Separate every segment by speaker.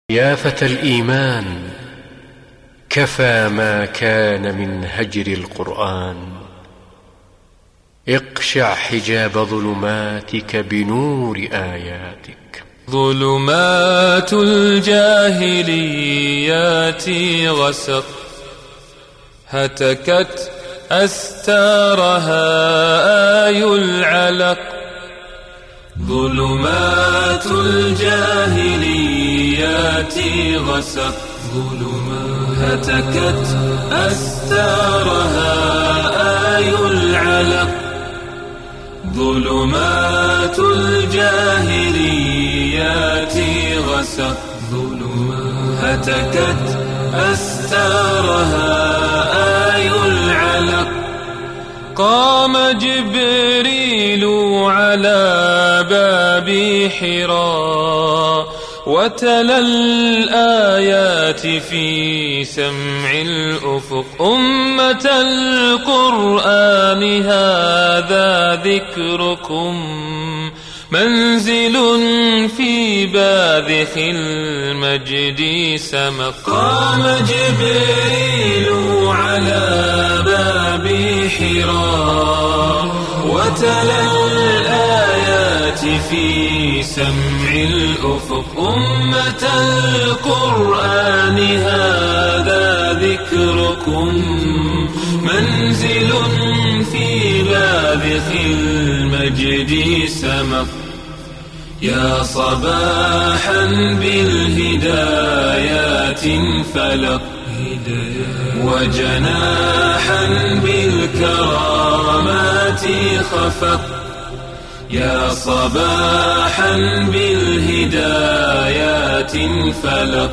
Speaker 1: يا فتى الإيمان، كفى ما كان من هجر القرآن. اقشع حجاب ظلماتك بنور آياتك.
Speaker 2: ظلمات الجاهليات غسق، هتكت أستارها آي العلق. ظلمات الجاهليات غسق، هتكت أستارها آي العلق. ظلمات الجاهليات غسق، هتكت أستارها آي العلق. قام جبريل على باب حراء، وتلا الآيات في سمع الأفق. أمة القرآن هذا ذكركم، منزل في باذخ المجد سمق. قام جبريل على باب حراء، وتلا الآيات في سمع الأفق. أمة القرآن هذا ذكركم، منزل في باذخ المجد سمق. يا صباحا بالهدايات انفلق، وجناحا بالكرامات خفق. يا صباحا بالهدايات انفلق،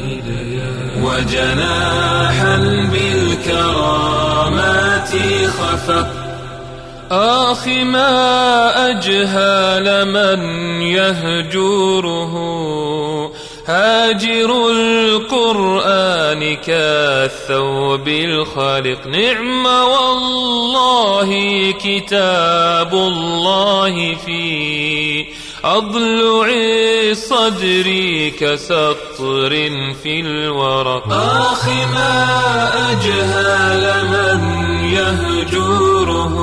Speaker 2: وجناحا بالكرامات خفق. آخ ما أجهل من يهجره، هاجر القرآن كالثوب الخالق. نعم والله كتاب الله في أضلع الصدر كسطر في الورق. آخ ما أجهل من يهجره،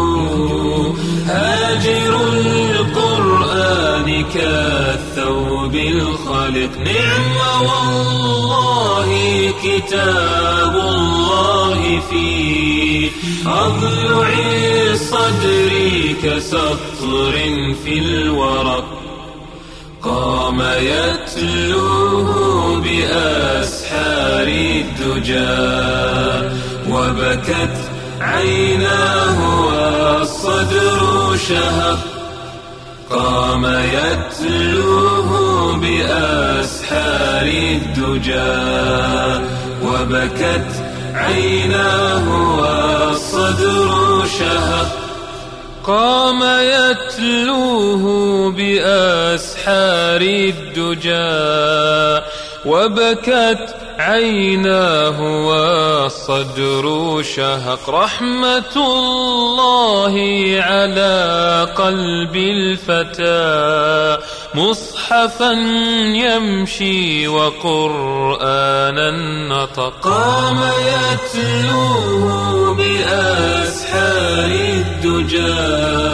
Speaker 2: هاجر القرآن كالثوب الخالق. نعم والله كتاب الله في أضلع الصدر كسطر في الورق. قام يتلوه بأسحار الدجى، وبكت عيناه والصدر شهق. قام يتلوه بأسحار الدجى، وبكت عيناه والصدر شهق. قام يتلوه بأسحار الدجى، وبكت عيناه والصدر شهق. رحمة الله على قلب الفتى، مصحفا يمشي وقرآنا نطق. قام يتلوه بأسحار الدجى،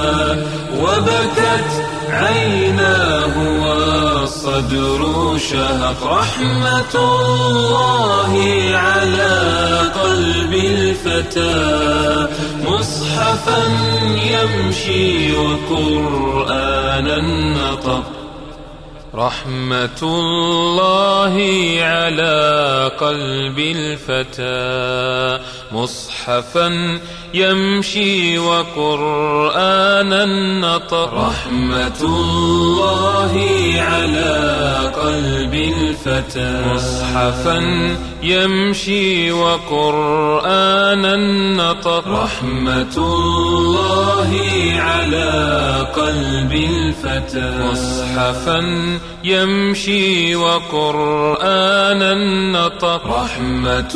Speaker 2: وبكت عيناه والصدر شهق. رحمة الله على قلب الفتى، مصحفا يمشي وقرآنا نطق. رحمة الله على قلب الفتى، مصحفا يمشي وقرآنا نطق. رحمة الله على قلب الفتى، مصحفا يمشي وقرآنا نطق. رحمة الله على قلب الفتى، مصحفا يمشي وقرآنا نطق. رحمة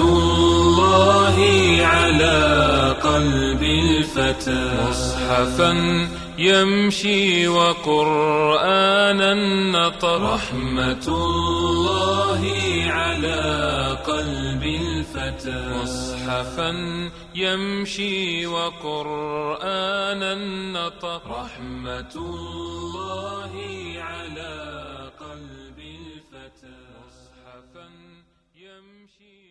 Speaker 2: الله على قلب الفتى، مصحفا يمشي وقرآنا نطق. رحمة الله على قلب الفتى مصحفا يمشي وقرآنا نطق. رحمة الله على قلب الفتى مصحفا يمشي